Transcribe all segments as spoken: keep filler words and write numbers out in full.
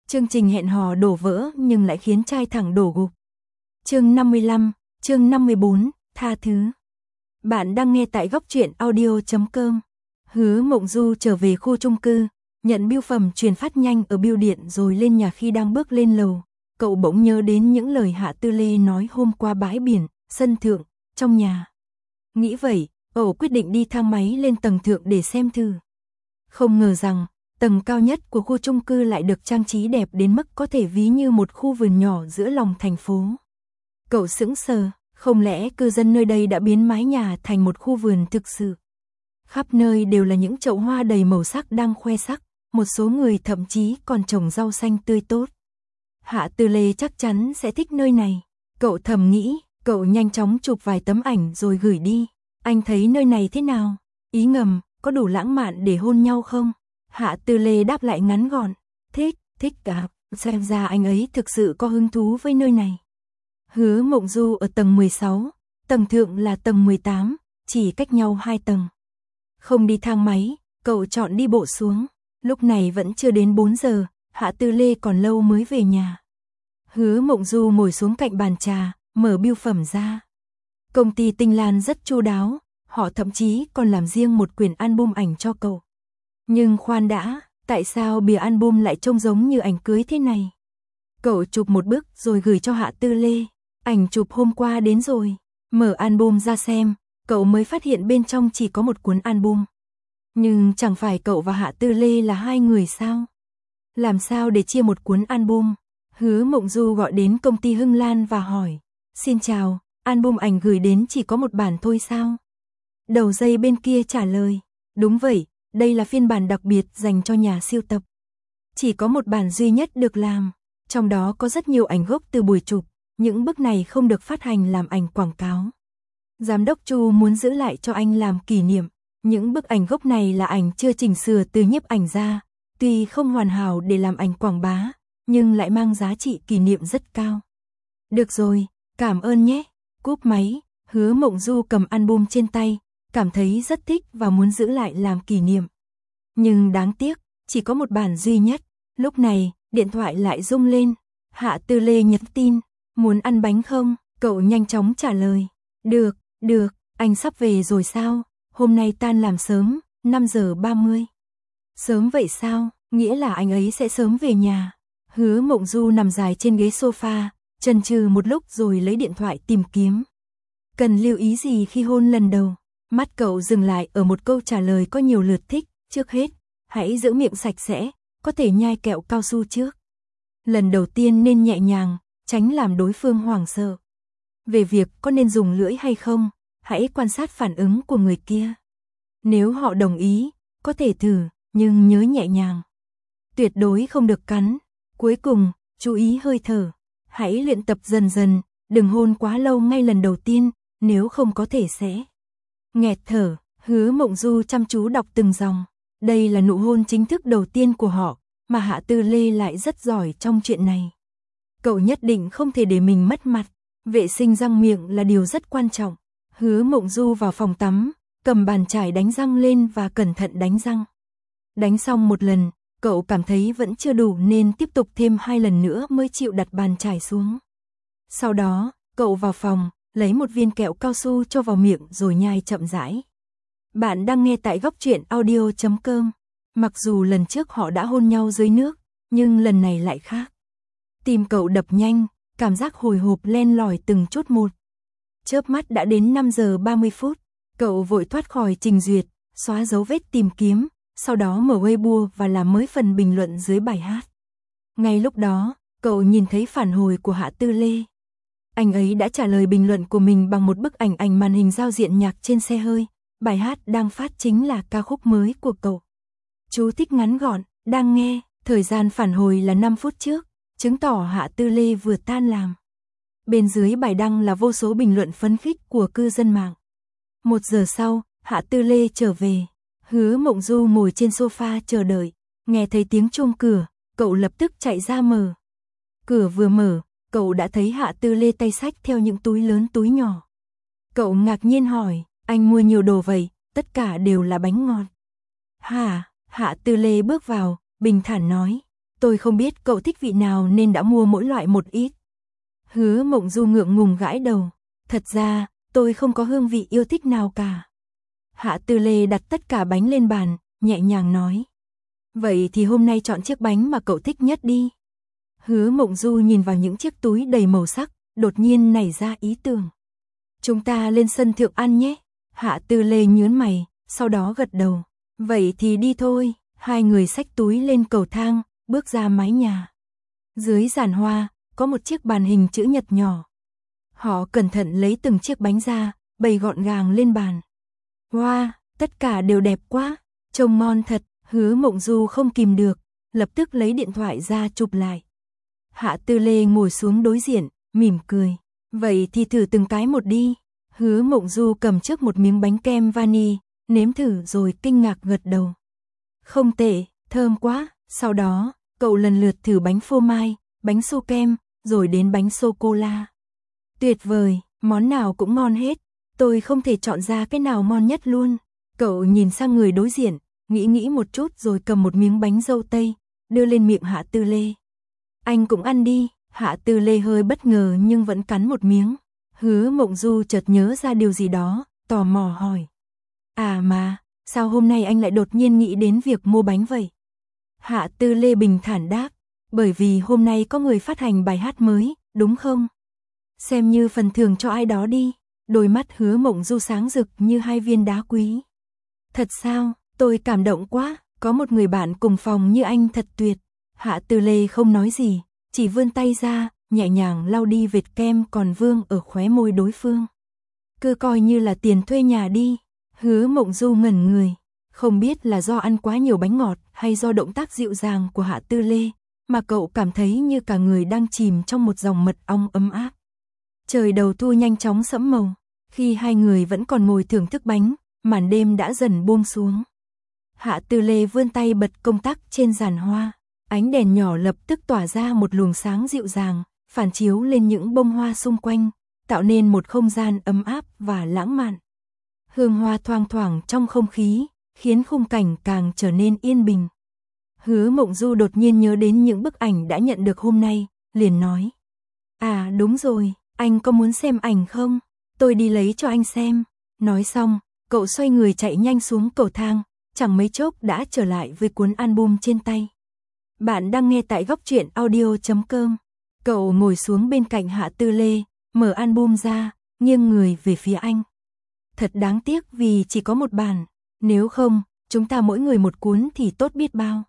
Chương trình hẹn hò đổ vỡ nhưng lại khiến trai thẳng đổ gục. Chương năm mươi lăm, chương năm mươi bốn, tha thứ. Bạn đang nghe tại góc truyện audio chấm com. Hứa Mộng Du trở về khu chung cư, nhận bưu phẩm truyền phát nhanh ở bưu điện rồi lên nhà. Khi đang bước lên lầu, cậu bỗng nhớ đến những lời Hạ Tư Lê nói hôm qua bãi biển, sân thượng, trong nhà. Nghĩ vậy, cậu quyết định đi thang máy lên tầng thượng để xem thử. Không ngờ rằng, tầng cao nhất của khu chung cư lại được trang trí đẹp đến mức có thể ví như một khu vườn nhỏ giữa lòng thành phố. Cậu sững sờ, không lẽ cư dân nơi đây đã biến mái nhà thành một khu vườn thực sự? Khắp nơi đều là những chậu hoa đầy màu sắc đang khoe sắc, một số người thậm chí còn trồng rau xanh tươi tốt. Hạ Tư Lê chắc chắn sẽ thích nơi này. Cậu thầm nghĩ, cậu nhanh chóng chụp vài tấm ảnh rồi gửi đi. Anh thấy nơi này thế nào? Ý ngầm, có đủ lãng mạn để hôn nhau không? Hạ Tư Lê đáp lại ngắn gọn, thích, thích cả, xem ra anh ấy thực sự có hứng thú với nơi này. Hứa Mộng Du ở tầng mười sáu, tầng thượng là tầng mười tám, chỉ cách nhau hai tầng. Không đi thang máy, cậu chọn đi bộ xuống. Lúc này vẫn chưa đến bốn giờ, Hạ Tư Lê còn lâu mới về nhà. Hứa Mộng Du ngồi xuống cạnh bàn trà, mở bưu phẩm ra. Công ty Tinh Lan rất chu đáo, họ thậm chí còn làm riêng một quyển album ảnh cho cậu. Nhưng khoan đã, tại sao bìa album lại trông giống như ảnh cưới thế này? Cậu chụp một bức rồi gửi cho Hạ Tư Lê. Ảnh chụp hôm qua đến rồi. Mở album ra xem, cậu mới phát hiện bên trong chỉ có một cuốn album. Nhưng chẳng phải cậu và Hạ Tư Lê là hai người sao? Làm sao để chia một cuốn album? Hứa Mộng Du gọi đến công ty Hưng Lan và hỏi, xin chào, album ảnh gửi đến chỉ có một bản thôi sao? Đầu dây bên kia trả lời, đúng vậy, đây là phiên bản đặc biệt dành cho nhà sưu tập. Chỉ có một bản duy nhất được làm, trong đó có rất nhiều ảnh gốc từ buổi chụp, những bức này không được phát hành làm ảnh quảng cáo. Giám đốc Chu muốn giữ lại cho anh làm kỷ niệm, những bức ảnh gốc này là ảnh chưa chỉnh sửa từ nhiếp ảnh ra, tuy không hoàn hảo để làm ảnh quảng bá, nhưng lại mang giá trị kỷ niệm rất cao. Được rồi, cảm ơn nhé. Cúp máy, Hứa Mộng Du cầm album trên tay, cảm thấy rất thích và muốn giữ lại làm kỷ niệm. Nhưng đáng tiếc, chỉ có một bản duy nhất. Lúc này, điện thoại lại rung lên. Hạ Tư Lê nhắn tin, muốn ăn bánh không? Cậu nhanh chóng trả lời, được, được, anh sắp về rồi sao? Hôm nay tan làm sớm, năm giờ ba mươi. Sớm vậy sao? Nghĩa là anh ấy sẽ sớm về nhà. Hứa Mộng Du nằm dài trên ghế sofa, chần chừ một lúc rồi lấy điện thoại tìm kiếm. Cần lưu ý gì khi hôn lần đầu? Mắt cậu dừng lại ở một câu trả lời có nhiều lượt thích. Trước hết, hãy giữ miệng sạch sẽ, có thể nhai kẹo cao su trước. Lần đầu tiên nên nhẹ nhàng, tránh làm đối phương hoảng sợ. Về việc có nên dùng lưỡi hay không, hãy quan sát phản ứng của người kia. Nếu họ đồng ý, có thể thử, nhưng nhớ nhẹ nhàng. Tuyệt đối không được cắn. Cuối cùng, chú ý hơi thở. Hãy luyện tập dần dần, đừng hôn quá lâu ngay lần đầu tiên, nếu không có thể sẽ nghẹt thở. Hứa Mộng Du chăm chú đọc từng dòng. Đây là nụ hôn chính thức đầu tiên của họ, mà Hạ Tư Lê lại rất giỏi trong chuyện này. Cậu nhất định không thể để mình mất mặt. Vệ sinh răng miệng là điều rất quan trọng. Hứa Mộng Du vào phòng tắm, cầm bàn chải đánh răng lên và cẩn thận đánh răng. Đánh xong một lần, cậu cảm thấy vẫn chưa đủ nên tiếp tục thêm hai lần nữa mới chịu đặt bàn chải xuống. Sau đó, cậu vào phòng, lấy một viên kẹo cao su cho vào miệng rồi nhai chậm rãi. Bạn đang nghe tại góc truyện audio chấm com. Mặc dù lần trước họ đã hôn nhau dưới nước, nhưng lần này lại khác. Tim cậu đập nhanh, cảm giác hồi hộp len lỏi từng chút một. Chớp mắt đã đến năm giờ ba mươi phút, cậu vội thoát khỏi trình duyệt, xóa dấu vết tìm kiếm, sau đó mở Weibo và làm mới phần bình luận dưới bài hát. Ngay lúc đó, cậu nhìn thấy phản hồi của Hạ Tư Lê. Anh ấy đã trả lời bình luận của mình bằng một bức ảnh ảnh màn hình giao diện nhạc trên xe hơi. Bài hát đang phát chính là ca khúc mới của cậu. Chú thích ngắn gọn, đang nghe, thời gian phản hồi là năm phút trước, chứng tỏ Hạ Tư Lê vừa tan làm. Bên dưới bài đăng là vô số bình luận phấn khích của cư dân mạng. Một giờ sau, Hạ Tư Lê trở về. Hứa Mộng Du ngồi trên sofa chờ đợi, nghe thấy tiếng chuông cửa, cậu lập tức chạy ra mở. Cửa vừa mở, cậu đã thấy Hạ Tư Lê tay xách theo những túi lớn túi nhỏ. Cậu ngạc nhiên hỏi, anh mua nhiều đồ vậy, tất cả đều là bánh ngọt. Hả? Hạ Tư Lê bước vào, bình thản nói, tôi không biết cậu thích vị nào nên đã mua mỗi loại một ít. Hứa Mộng Du ngượng ngùng gãi đầu, thật ra, tôi không có hương vị yêu thích nào cả. Hạ Tư Lê đặt tất cả bánh lên bàn, nhẹ nhàng nói. Vậy thì hôm nay chọn chiếc bánh mà cậu thích nhất đi. Hứa Mộng Du nhìn vào những chiếc túi đầy màu sắc, đột nhiên nảy ra ý tưởng. Chúng ta lên sân thượng ăn nhé. Hạ Tư Lê nhướng mày, sau đó gật đầu. Vậy thì đi thôi. Hai người xách túi lên cầu thang, bước ra mái nhà. Dưới giàn hoa, có một chiếc bàn hình chữ nhật nhỏ. Họ cẩn thận lấy từng chiếc bánh ra, bày gọn gàng lên bàn. Wow, tất cả đều đẹp quá, trông ngon thật. Hứa Mộng Du không kìm được, lập tức lấy điện thoại ra chụp lại. Hạ Tư Lê ngồi xuống đối diện, mỉm cười. Vậy thì thử từng cái một đi. Hứa Mộng Du cầm trước một miếng bánh kem vani, nếm thử rồi kinh ngạc gật đầu. Không tệ, thơm quá. Sau đó, cậu lần lượt thử bánh phô mai, bánh su kem, rồi đến bánh sô-cô-la. Tuyệt vời, món nào cũng ngon hết. Tôi không thể chọn ra cái nào ngon nhất luôn. Cậu nhìn sang người đối diện, nghĩ nghĩ một chút rồi cầm một miếng bánh dâu tây, đưa lên miệng Hạ Tư Lê. Anh cũng ăn đi. Hạ Tư Lê hơi bất ngờ nhưng vẫn cắn một miếng. Hứa Mộng Du chợt nhớ ra điều gì đó, tò mò hỏi. À mà, sao hôm nay anh lại đột nhiên nghĩ đến việc mua bánh vậy? Hạ Tư Lê bình thản đáp, bởi vì hôm nay có người phát hành bài hát mới, đúng không? Xem như phần thưởng cho ai đó đi. Đôi mắt Hứa Mộng Du sáng rực như hai viên đá quý. Thật sao, tôi cảm động quá, có một người bạn cùng phòng như anh thật tuyệt. Hạ Tư Lê không nói gì, chỉ vươn tay ra, nhẹ nhàng lau đi vệt kem còn vương ở khóe môi đối phương. Cứ coi như là tiền thuê nhà đi. Hứa Mộng Du ngẩn người, không biết là do ăn quá nhiều bánh ngọt hay do động tác dịu dàng của Hạ Tư Lê, mà cậu cảm thấy như cả người đang chìm trong một dòng mật ong ấm áp. Trời đầu thu nhanh chóng sẫm màu, khi hai người vẫn còn ngồi thưởng thức bánh, màn đêm đã dần buông xuống. Hạ Tư Lê vươn tay bật công tắc trên giàn hoa, ánh đèn nhỏ lập tức tỏa ra một luồng sáng dịu dàng, phản chiếu lên những bông hoa xung quanh, tạo nên một không gian ấm áp và lãng mạn. Hương hoa thoang thoảng trong không khí, khiến khung cảnh càng trở nên yên bình. Hứa Mộng Du đột nhiên nhớ đến những bức ảnh đã nhận được hôm nay, liền nói. À đúng rồi, anh có muốn xem ảnh không? Tôi đi lấy cho anh xem. Nói xong, cậu xoay người chạy nhanh xuống cầu thang, chẳng mấy chốc đã trở lại với cuốn album trên tay. Bạn đang nghe tại góc truyện audio chấm com. Cậu ngồi xuống bên cạnh Hạ Tư Lê, mở album ra, nghiêng người về phía anh. Thật đáng tiếc vì chỉ có một bản, nếu không, chúng ta mỗi người một cuốn thì tốt biết bao.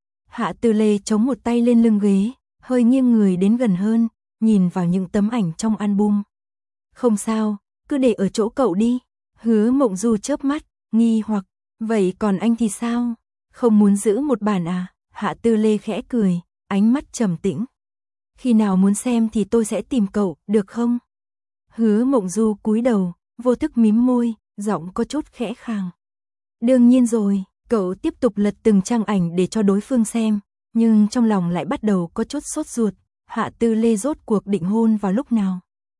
Hạ Tư Lê chống một tay lên lưng ghế, hơi nghiêng người đến gần hơn, nhìn vào những tấm ảnh trong album. Không sao, cứ để ở chỗ cậu đi. Hứa Mộng Du chớp mắt, nghi hoặc, vậy còn anh thì sao? Không muốn giữ một bản à? Hạ Tư Lê khẽ cười, ánh mắt trầm tĩnh. Khi nào muốn xem thì tôi sẽ tìm cậu, được không? Hứa Mộng Du cúi đầu, vô thức mím môi, giọng có chút khẽ khàng. Đương nhiên rồi, cậu tiếp tục lật từng trang ảnh để cho đối phương xem, nhưng trong lòng lại bắt đầu có chút sốt ruột. Hạ Tư Lê rốt cuộc định hôn vào lúc nào?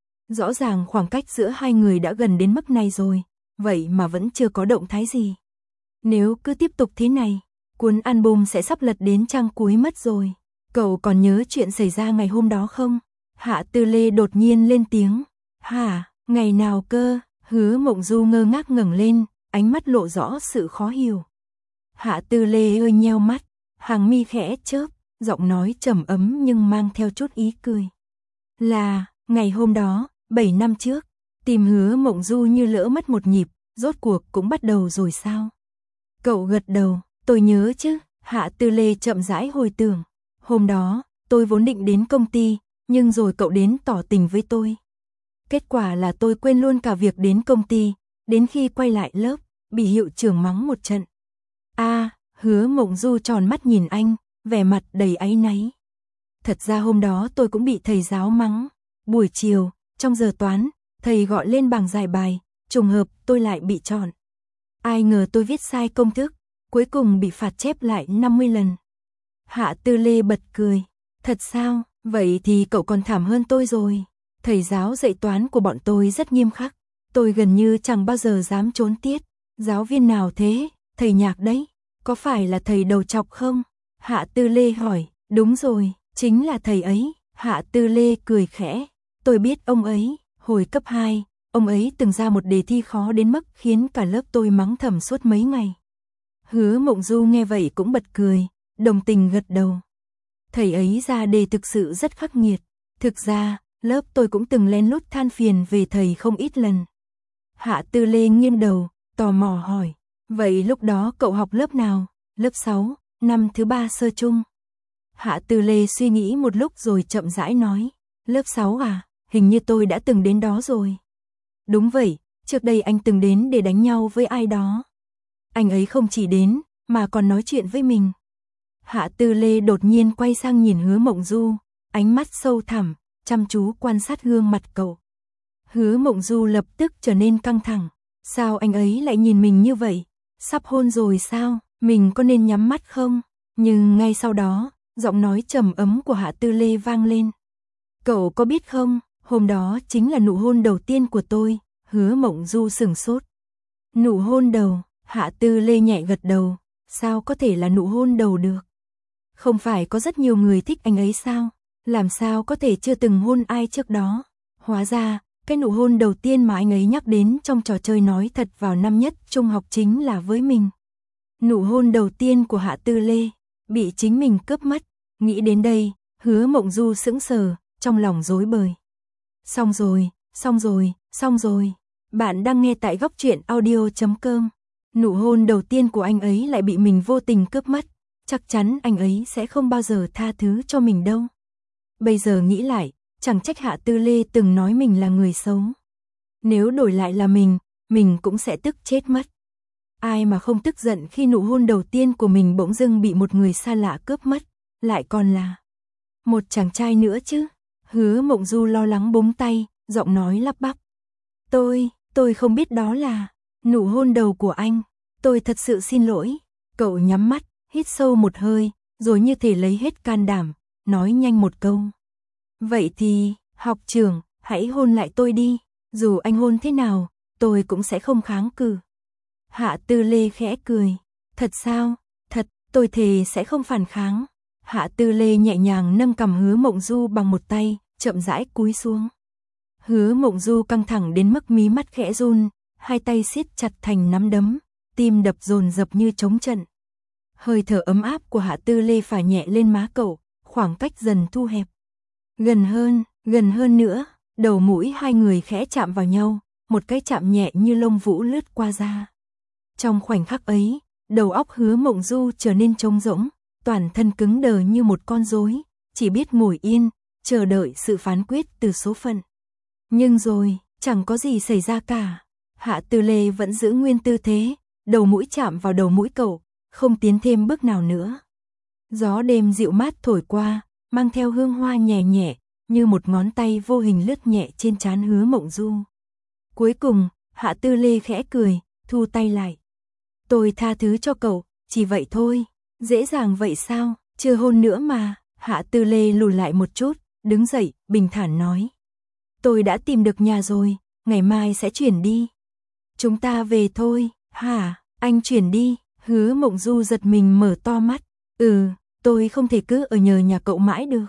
Rõ ràng khoảng cách giữa hai người đã gần đến mức này rồi, vậy mà vẫn chưa có động thái gì. Nếu cứ tiếp tục thế này, cuốn album sẽ sắp lật đến trang cuối mất rồi. Cậu còn nhớ chuyện xảy ra ngày hôm đó không? Hạ Tư Lê đột nhiên lên tiếng. Hả, ngày nào cơ? Hứa Mộng Du ngơ ngác ngẩng lên, ánh mắt lộ rõ sự khó hiểu. Hạ Tư Lê hơi nheo mắt, hàng mi khẽ chớp, giọng nói trầm ấm nhưng mang theo chút ý cười. Là, ngày hôm đó, bảy năm trước, tìm Hứa Mộng Du như lỡ mất một nhịp, rốt cuộc cũng bắt đầu rồi sao? Cậu gật đầu, tôi nhớ chứ. Hạ Tư Lê chậm rãi hồi tưởng. Hôm đó, tôi vốn định đến công ty, nhưng rồi cậu đến tỏ tình với tôi. Kết quả là tôi quên luôn cả việc đến công ty, đến khi quay lại lớp, bị hiệu trưởng mắng một trận. A, Hứa Mộng Du tròn mắt nhìn anh, vẻ mặt đầy áy náy. Thật ra hôm đó tôi cũng bị thầy giáo mắng. Buổi chiều, trong giờ toán, thầy gọi lên bảng giải bài, trùng hợp tôi lại bị chọn. Ai ngờ tôi viết sai công thức, cuối cùng bị phạt chép lại năm mươi lần. Hạ Tư Lê bật cười. Thật sao, vậy thì cậu còn thảm hơn tôi rồi. Thầy giáo dạy toán của bọn tôi rất nghiêm khắc, tôi gần như chẳng bao giờ dám trốn tiết. Giáo viên nào thế? Thầy Nhạc đấy, có phải là thầy đầu chọc không? Hạ Tư Lê hỏi, Đúng rồi, chính là thầy ấy. Hạ Tư Lê cười khẽ. Tôi biết ông ấy, hồi cấp hai, ông ấy từng ra một đề thi khó đến mức khiến cả lớp tôi mắng thầm suốt mấy ngày. Hứa Mộng Du nghe vậy cũng bật cười, đồng tình gật đầu. Thầy ấy ra đề thực sự rất khắc nghiệt. Thực ra, lớp tôi cũng từng lén lút than phiền về thầy không ít lần. Hạ Tư Lê nghiêng đầu, tò mò hỏi. Vậy lúc đó cậu học lớp nào? Lớp sáu, năm thứ ba sơ chung. Hạ Tư Lê suy nghĩ một lúc rồi chậm rãi nói. Lớp sáu à? Hình như tôi đã từng đến đó rồi. Đúng vậy, trước đây anh từng đến để đánh nhau với ai đó. Anh ấy không chỉ đến, mà còn nói chuyện với mình. Hạ Tư Lê đột nhiên quay sang nhìn Hứa Mộng Du, ánh mắt sâu thẳm, chăm chú quan sát gương mặt cậu. Hứa Mộng Du lập tức trở nên căng thẳng. Sao anh ấy lại nhìn mình như vậy? Sắp hôn rồi sao? Mình có nên nhắm mắt không? Nhưng ngay sau đó, giọng nói trầm ấm của Hạ Tư Lê vang lên. Cậu có biết không, hôm đó chính là nụ hôn đầu tiên của tôi. Hứa Mộng Du sửng sốt. Nụ hôn đầu? Hạ Tư Lê nhẹ gật đầu. Sao có thể là nụ hôn đầu được? Không phải có rất nhiều người thích anh ấy sao? Làm sao có thể chưa từng hôn ai trước đó? Hóa ra, cái nụ hôn đầu tiên mà anh ấy nhắc đến trong trò chơi nói thật vào năm nhất trung học chính là với mình. Nụ hôn đầu tiên của Hạ Tư Lê, bị chính mình cướp mất. Nghĩ đến đây, Hứa Mộng Du sững sờ, trong lòng rối bời. Xong rồi, xong rồi, xong rồi. Bạn đang nghe tại góc truyện audio chấm com. Nụ hôn đầu tiên của anh ấy lại bị mình vô tình cướp mất. Chắc chắn anh ấy sẽ không bao giờ tha thứ cho mình đâu. Bây giờ nghĩ lại, chẳng trách Hạ Tư Lê từng nói mình là người xấu. Nếu đổi lại là mình, mình cũng sẽ tức chết mất. Ai mà không tức giận khi nụ hôn đầu tiên của mình bỗng dưng bị một người xa lạ cướp mất, lại còn là một chàng trai nữa chứ. Hứa Mộng Du lo lắng búng tay, giọng nói lắp bắp. Tôi, tôi không biết đó là nụ hôn đầu của anh. Tôi thật sự xin lỗi. Cậu nhắm mắt, hít sâu một hơi, rồi như thể lấy hết can đảm, nói nhanh một câu. Vậy thì, học trưởng, hãy hôn lại tôi đi. Dù anh hôn thế nào, tôi cũng sẽ không kháng cự. Hạ Tư Lê khẽ cười. Thật sao? Thật, tôi thề sẽ không phản kháng. Hạ Tư Lê nhẹ nhàng nâng cằm Hứa Mộng Du bằng một tay, chậm rãi cúi xuống. Hứa Mộng Du căng thẳng đến mức mí mắt khẽ run, hai tay siết chặt thành nắm đấm, tim đập dồn dập như trống trận. Hơi thở ấm áp của Hạ Tư Lê phả nhẹ lên má cậu, khoảng cách dần thu hẹp. Gần hơn, gần hơn nữa, đầu mũi hai người khẽ chạm vào nhau, một cái chạm nhẹ như lông vũ lướt qua da. Trong khoảnh khắc ấy, đầu óc Hứa Mộng Du trở nên trống rỗng, toàn thân cứng đờ như một con rối, chỉ biết ngồi yên, chờ đợi sự phán quyết từ số phận. Nhưng rồi, chẳng có gì xảy ra cả. Hạ Tư Lê vẫn giữ nguyên tư thế, đầu mũi chạm vào đầu mũi cậu, không tiến thêm bước nào nữa. Gió đêm dịu mát thổi qua, mang theo hương hoa nhẹ nhẹ, như một ngón tay vô hình lướt nhẹ trên trán Hứa Mộng Du. Cuối cùng, Hạ Tư Lê khẽ cười, thu tay lại. Tôi tha thứ cho cậu, chỉ vậy thôi. Dễ dàng vậy sao? Chưa hôn nữa mà. Hạ Tư Lê lùi lại một chút, đứng dậy, bình thản nói. Tôi đã tìm được nhà rồi, ngày mai sẽ chuyển đi. Chúng ta về thôi. Hả? Anh chuyển đi? Hứa Mộng Du giật mình mở to mắt. Ừ, tôi không thể cứ ở nhờ nhà cậu mãi được.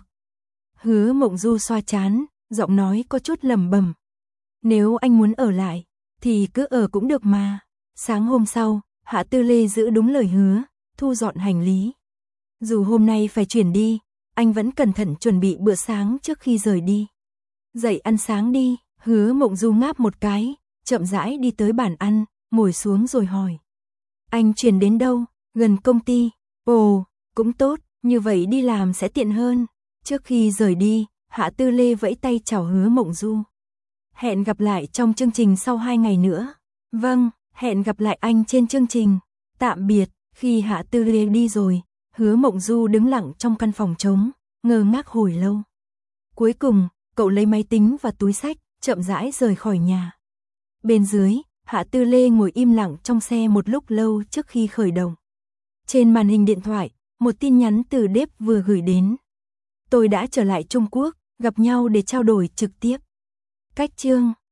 Hứa Mộng Du xoa trán, giọng nói có chút lẩm bẩm. Nếu anh muốn ở lại, thì cứ ở cũng được mà. Sáng hôm sau, Hạ Tư Lê giữ đúng lời hứa, thu dọn hành lý. Dù hôm nay phải chuyển đi, anh vẫn cẩn thận chuẩn bị bữa sáng trước khi rời đi. Dậy ăn sáng đi. Hứa Mộng Du ngáp một cái, chậm rãi đi tới bàn ăn, ngồi xuống rồi hỏi. Anh chuyển đến đâu? Gần công ty. Ồ, cũng tốt, như vậy đi làm sẽ tiện hơn. Trước khi rời đi, Hạ Tư Lê vẫy tay chào Hứa Mộng Du. Hẹn gặp lại trong chương trình sau hai ngày nữa. Vâng, hẹn gặp lại anh trên chương trình. Tạm biệt. Khi Hạ Tư Lê đi rồi, Hứa Mộng Du đứng lặng trong căn phòng trống, ngơ ngác hồi lâu. Cuối cùng, cậu lấy máy tính và túi xách, chậm rãi rời khỏi nhà. Bên dưới, Hạ Tư Lê ngồi im lặng trong xe một lúc lâu trước khi khởi động. Trên màn hình điện thoại, một tin nhắn từ Đếp vừa gửi đến. Tôi đã trở lại Trung Quốc, gặp nhau để trao đổi trực tiếp. Cách chương